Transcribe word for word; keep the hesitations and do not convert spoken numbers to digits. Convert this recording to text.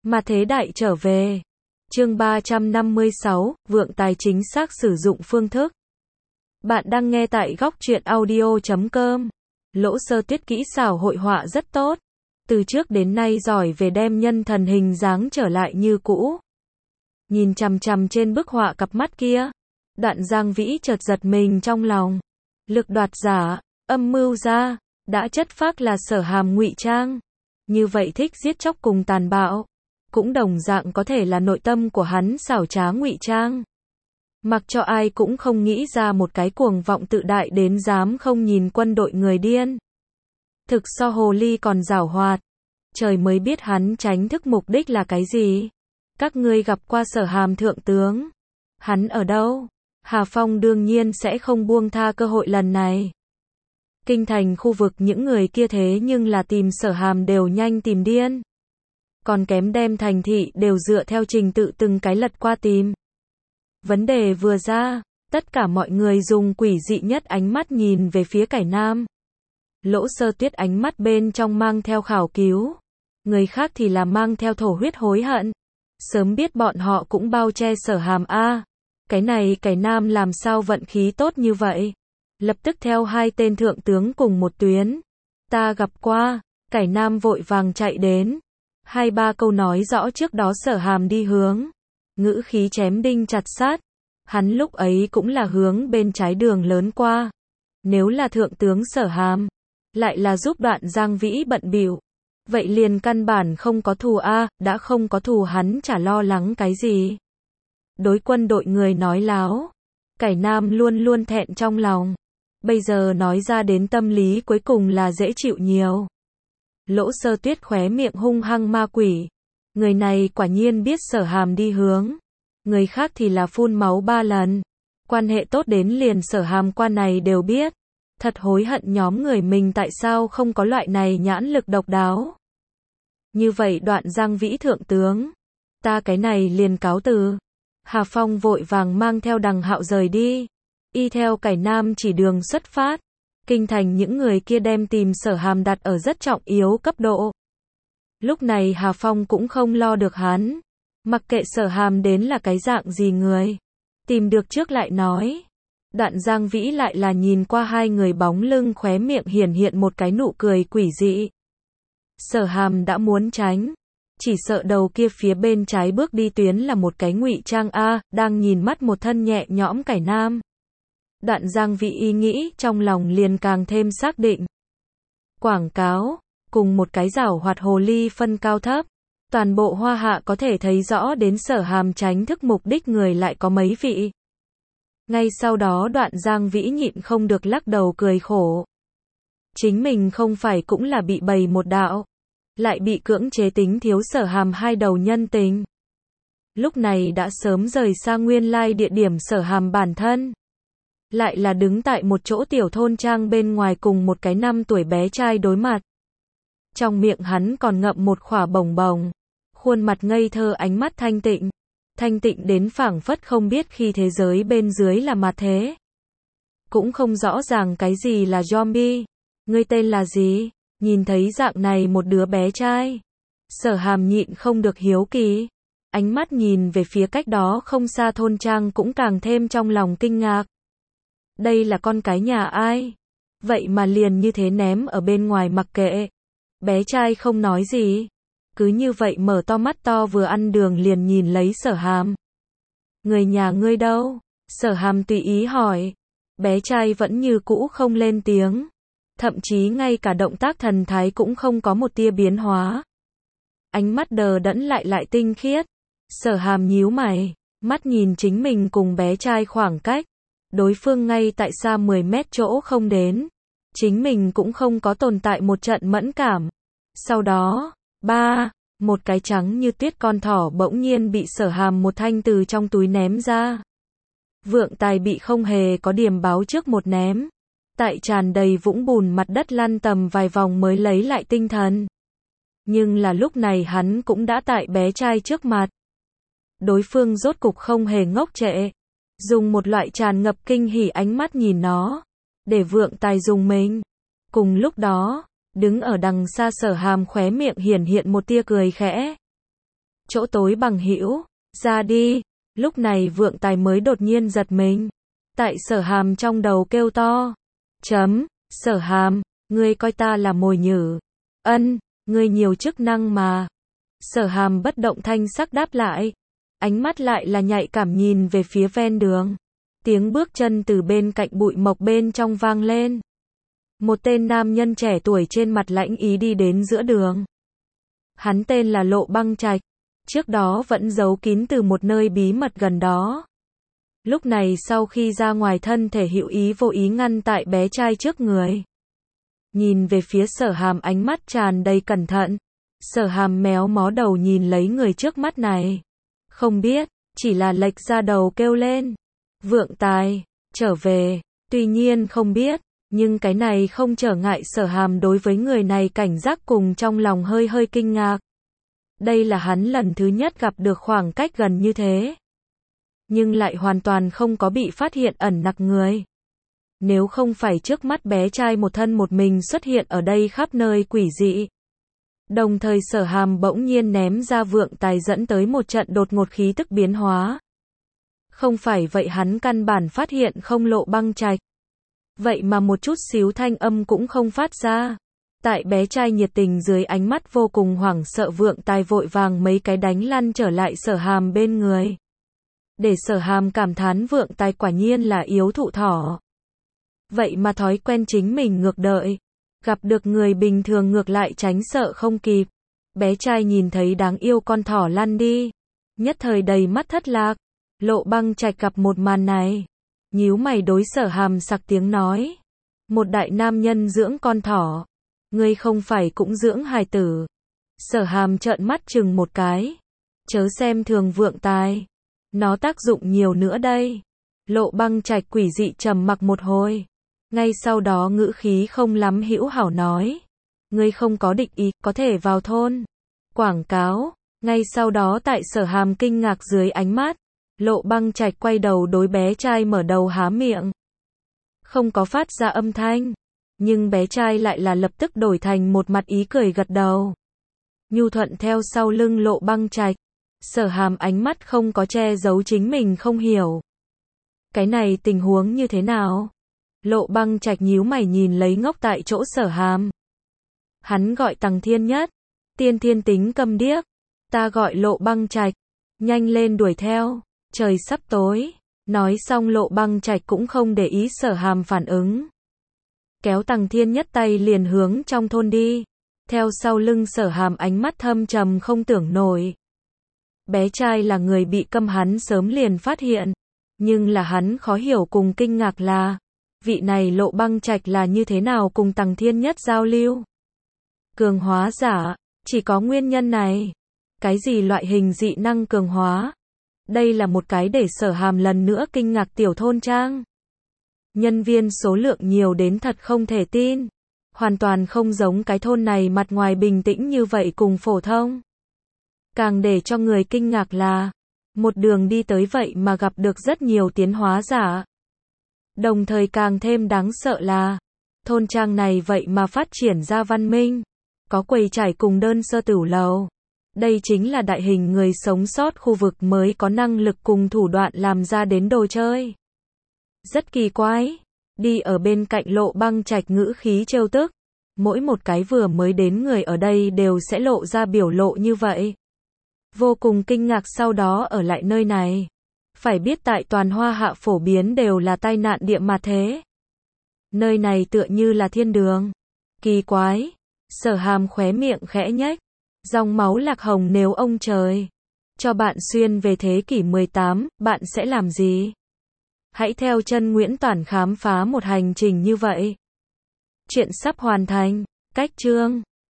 Mà thế đại trở về. Chương ba trăm năm mươi sáu, vượng tài chính xác sử dụng phương thức. Bạn đang nghe tại góc truyện audio chấm com. Lỗ Sơ Tuyết kỹ xảo hội họa rất tốt. Từ trước đến nay giỏi về đem nhân thần hình dáng trở lại như cũ. Nhìn chằm chằm trên bức họa cặp mắt kia. Đoạn Giang Vĩ chợt giật mình trong lòng. Lực đoạt giả, âm mưu ra, đã chất phác là Sở Hàm ngụy trang. Như vậy thích giết chóc cùng tàn bạo. Cũng đồng dạng có thể là nội tâm của hắn xảo trá ngụy trang. Mặc cho ai cũng không nghĩ ra một cái cuồng vọng tự đại đến dám không nhìn quân đội người điên. Thực so hồ ly còn giảo hoạt. Trời mới biết hắn tránh thức mục đích là cái gì. Các ngươi gặp qua Sở Hàm thượng tướng. Hắn ở đâu? Hà Phong đương nhiên sẽ không buông tha cơ hội lần này. Kinh thành khu vực những người kia thế nhưng là tìm Sở Hàm đều nhanh tìm điên. Còn kém đem thành thị đều dựa theo trình tự từng cái lật qua tìm. Vấn đề vừa ra, tất cả mọi người dùng quỷ dị nhất ánh mắt nhìn về phía Cải Nam. Lỗ Sơ Tuyết ánh mắt bên trong mang theo khảo cứu. Người khác thì là mang theo thổ huyết hối hận. Sớm biết bọn họ cũng bao che Sở Hàm a. Cái này Cải Nam làm sao vận khí tốt như vậy. Lập tức theo hai tên thượng tướng cùng một tuyến. Ta gặp qua. Cải Nam vội vàng chạy đến. Hai ba câu nói rõ trước đó Sở Hàm đi hướng. Ngữ khí chém đinh chặt sát. Hắn lúc ấy cũng là hướng bên trái đường lớn qua. Nếu là thượng tướng Sở Hàm, lại là giúp Đoạn Giang Vĩ bận bịu. Vậy liền căn bản không có thù a, đã không có thù hắn chả lo lắng cái gì. Đối quân đội người nói láo. Cải Nam luôn luôn thẹn trong lòng. Bây giờ nói ra đến tâm lý cuối cùng là dễ chịu nhiều. Lỗ Sơ Tuyết khóe miệng hung hăng ma quỷ. Người này quả nhiên biết Sở Hàm đi hướng. Người khác thì là phun máu ba lần. Quan hệ tốt đến liền Sở Hàm qua này đều biết. Thật hối hận nhóm người mình tại sao không có loại này nhãn lực độc đáo. Như vậy Đoạn Giang Vĩ thượng tướng. Ta cái này liền cáo từ. Hà Phong vội vàng mang theo Đằng Hạo rời đi. Y theo Cải Nam chỉ đường xuất phát. Kinh thành những người kia đem tìm Sở Hàm đặt ở rất trọng yếu cấp độ. Lúc này Hà Phong cũng không lo được hắn. Mặc kệ Sở Hàm đến là cái dạng gì người. Tìm được trước lại nói. Đoạn Giang Vĩ lại là nhìn qua hai người bóng lưng khóe miệng hiển hiện một cái nụ cười quỷ dị. Sở Hàm đã muốn tránh. Chỉ sợ đầu kia phía bên trái bước đi tuyến là một cái ngụy trang A, đang nhìn mắt một thân nhẹ nhõm Cải Nam. Đoạn Giang Vĩ ý nghĩ trong lòng liền càng thêm xác định. Quảng cáo, cùng một cái giảo hoạt hồ ly phân cao thấp. Toàn bộ Hoa Hạ có thể thấy rõ đến Sở Hàm tránh thức mục đích người lại có mấy vị. Ngay sau đó Đoạn Giang Vĩ nhịn không được lắc đầu cười khổ. Chính mình không phải cũng là bị bày một đạo. Lại bị cưỡng chế tính thiếu Sở Hàm hai đầu nhân tình. Lúc này đã sớm rời xa nguyên lai địa điểm Sở Hàm bản thân. Lại là đứng tại một chỗ tiểu thôn trang bên ngoài cùng một cái năm tuổi bé trai đối mặt. Trong miệng hắn còn ngậm một khỏa bồng bồng. Khuôn mặt ngây thơ ánh mắt thanh tịnh. Thanh tịnh đến phảng phất không biết khi thế giới bên dưới là mặt thế. Cũng không rõ ràng cái gì là zombie. Ngươi tên là gì? Nhìn thấy dạng này một đứa bé trai. Sở Hàm nhịn không được hiếu kỳ. Ánh mắt nhìn về phía cách đó không xa thôn trang cũng càng thêm trong lòng kinh ngạc. Đây là con cái nhà ai? Vậy mà liền như thế ném ở bên ngoài mặc kệ. Bé trai không nói gì. Cứ như vậy mở to mắt to vừa ăn đường liền nhìn lấy Sở Hàm. Người nhà ngươi đâu? Sở Hàm tùy ý hỏi. Bé trai vẫn như cũ không lên tiếng. Thậm chí ngay cả động tác thần thái cũng không có một tia biến hóa. Ánh mắt đờ đẫn lại lại tinh khiết. Sở Hàm nhíu mày. Mắt nhìn chính mình cùng bé trai khoảng cách. Đối phương ngay tại xa mười mét chỗ không đến. Chính mình cũng không có tồn tại một trận mẫn cảm. Sau đó, ba, một cái trắng như tuyết con thỏ bỗng nhiên bị Sở Hàm một thanh từ trong túi ném ra. Vượng tài bị không hề có điểm báo trước một ném. Tại tràn đầy vũng bùn mặt đất lăn tầm vài vòng mới lấy lại tinh thần. Nhưng là lúc này hắn cũng đã tại bé trai trước mặt. Đối phương rốt cục không hề ngốc trệ. Dùng một loại tràn ngập kinh hỉ ánh mắt nhìn nó. Để vượng tài dùng mình. Cùng lúc đó, đứng ở đằng xa Sở Hàm khóe miệng hiển hiện một tia cười khẽ. chỗ tối bằng hữu, ra đi. Lúc này Vượng Tài mới đột nhiên giật mình. Tại Sở Hàm trong đầu kêu to. Chấm, Sở Hàm, ngươi coi ta là mồi nhử. Ân, ngươi nhiều chức năng mà. Sở Hàm bất động thanh sắc đáp lại. Ánh mắt lại là nhạy cảm nhìn về phía ven đường. Tiếng bước chân từ bên cạnh bụi mộc bên trong vang lên. Một tên nam nhân trẻ tuổi trên mặt lãnh ý đi đến giữa đường. Hắn tên là Lộ Băng Trạch. Trước đó vẫn giấu kín từ một nơi bí mật gần đó. Lúc này sau khi ra ngoài thân thể hữu ý vô ý ngăn tại bé trai trước người. Nhìn về phía Sở Hàm ánh mắt tràn đầy cẩn thận. Sở Hàm méo mó đầu nhìn lấy người trước mắt này. Không biết, chỉ là lệch ra đầu kêu lên. Vượng Tài, trở về. Tuy nhiên không biết, nhưng cái này không trở ngại Sở Hàm đối với người này cảnh giác cùng trong lòng hơi hơi kinh ngạc. Đây là hắn lần thứ nhất gặp được khoảng cách gần như thế. Nhưng lại hoàn toàn không có bị phát hiện ẩn nặc người. Nếu không phải trước mắt bé trai một thân một mình xuất hiện ở đây khắp nơi quỷ dị. Đồng thời Sở Hàm bỗng nhiên ném ra Vượng Tài dẫn tới một trận đột ngột khí tức biến hóa. Không phải vậy hắn căn bản phát hiện không Lộ Băng Trạch. Vậy mà một chút xíu thanh âm cũng không phát ra. Tại bé trai nhiệt tình dưới ánh mắt vô cùng hoảng sợ Vượng Tài vội vàng mấy cái đánh lăn trở lại Sở Hàm bên người. Để Sở Hàm cảm thán Vượng Tài quả nhiên là yếu thụ thỏ. Vậy mà thói quen chính mình ngược đợi. Gặp được người bình thường ngược lại tránh sợ không kịp. Bé trai nhìn thấy đáng yêu con thỏ lăn đi. Nhất thời đầy mắt thất lạc. Lộ Băng Trạch gặp một màn này. Nhíu mày đối Sở Hàm sặc tiếng nói. Một đại nam nhân dưỡng con thỏ. Ngươi không phải cũng dưỡng hài tử. Sở Hàm trợn mắt chừng một cái. Chớ xem thường Vượng Tài. Nó tác dụng nhiều nữa đây. Lộ Băng Trạch quỷ dị trầm mặc một hồi. Ngay sau đó ngữ khí không lắm hữu hảo nói. Ngươi không có định ý, có thể vào thôn. Quảng cáo. Ngay sau đó tại Sở Hàm kinh ngạc dưới ánh mắt. Lộ Băng Trạch quay đầu đối bé trai mở đầu há miệng. Không có phát ra âm thanh. Nhưng bé trai lại là lập tức đổi thành một mặt ý cười gật đầu. Nhu thuận theo sau lưng Lộ Băng Trạch. Sở Hàm ánh mắt không có che giấu chính mình không hiểu. Cái này tình huống như thế nào? Lộ Băng Trạch nhíu mày nhìn lấy ngốc tại chỗ Sở Hàm. Hắn gọi Tằng Thiên Nhất. Tiên Thiên tính câm điếc. Ta gọi Lộ Băng Trạch. Nhanh lên đuổi theo. Trời sắp tối. Nói xong Lộ Băng Trạch cũng không để ý Sở Hàm phản ứng. Kéo Tằng Thiên Nhất tay liền hướng trong thôn đi. Theo sau lưng Sở Hàm ánh mắt thâm trầm không tưởng nổi. Bé trai là người bị câm hắn sớm liền phát hiện. Nhưng là hắn khó hiểu cùng kinh ngạc là. Vị này Lộ Băng Trạch là như thế nào cùng Tằng Thiên Nhất giao lưu. Cường hóa giả. Chỉ có nguyên nhân này. Cái gì loại hình dị năng cường hóa. Đây là một cái để Sở Hàm lần nữa kinh ngạc tiểu thôn trang. Nhân viên số lượng nhiều đến thật không thể tin. Hoàn toàn không giống cái thôn này mặt ngoài bình tĩnh như vậy cùng phổ thông. Càng để cho người kinh ngạc là, một đường đi tới vậy mà gặp được rất nhiều tiến hóa giả. Đồng thời càng thêm đáng sợ là, thôn trang này vậy mà phát triển ra văn minh. Có quầy trải cùng đơn sơ tửu lầu. Đây chính là đại hình người sống sót khu vực mới có năng lực cùng thủ đoạn làm ra đến đồ chơi. Rất kỳ quái. Đi ở bên cạnh Lộ Băng Trạch ngữ khí trêu tức. Mỗi một cái vừa mới đến người ở đây đều sẽ lộ ra biểu lộ như vậy. Vô cùng kinh ngạc sau đó ở lại nơi này. Phải biết tại toàn Hoa Hạ phổ biến đều là tai nạn địa mà thế. Nơi này tựa như là thiên đường. Kỳ quái. Sở Hàm khóe miệng khẽ nhếch. Dòng máu lạc hồng nếu ông trời cho bạn xuyên về thế kỷ mười tám, bạn sẽ làm gì? Hãy theo chân Nguyễn Toản khám phá một hành trình như vậy. Chuyện sắp hoàn thành. Cách chương